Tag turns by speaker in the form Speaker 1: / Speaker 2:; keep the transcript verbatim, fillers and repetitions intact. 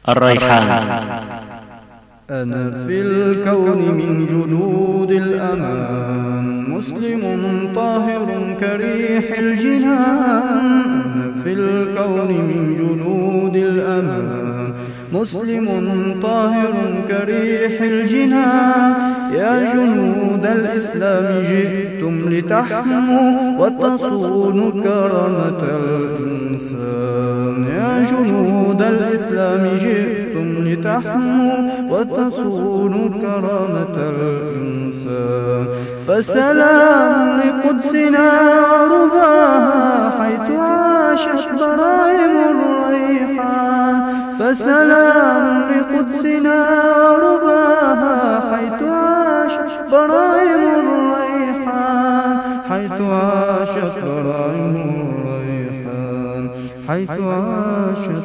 Speaker 1: الريحان.
Speaker 2: أنا في الكون من جلود الأمان، مسلم طاهر كريح الجنان. أنا في الكون من جلود الأمان، مسلم طاهر كريح الجنان. يا جنود الإسلام جئتم لتحموا وتصونوا كرامة الإنسان. يا جنود الإسلام جئتم لتحموا وتصونوا كرامة الإنسان. فسلام لقدسنا رباها حيث عاشت برايم الريحان. فسلام لقدسنا رباها حيث عاشت برايم الريحان. حيث عاشت برايم الريحان. حيث عاشت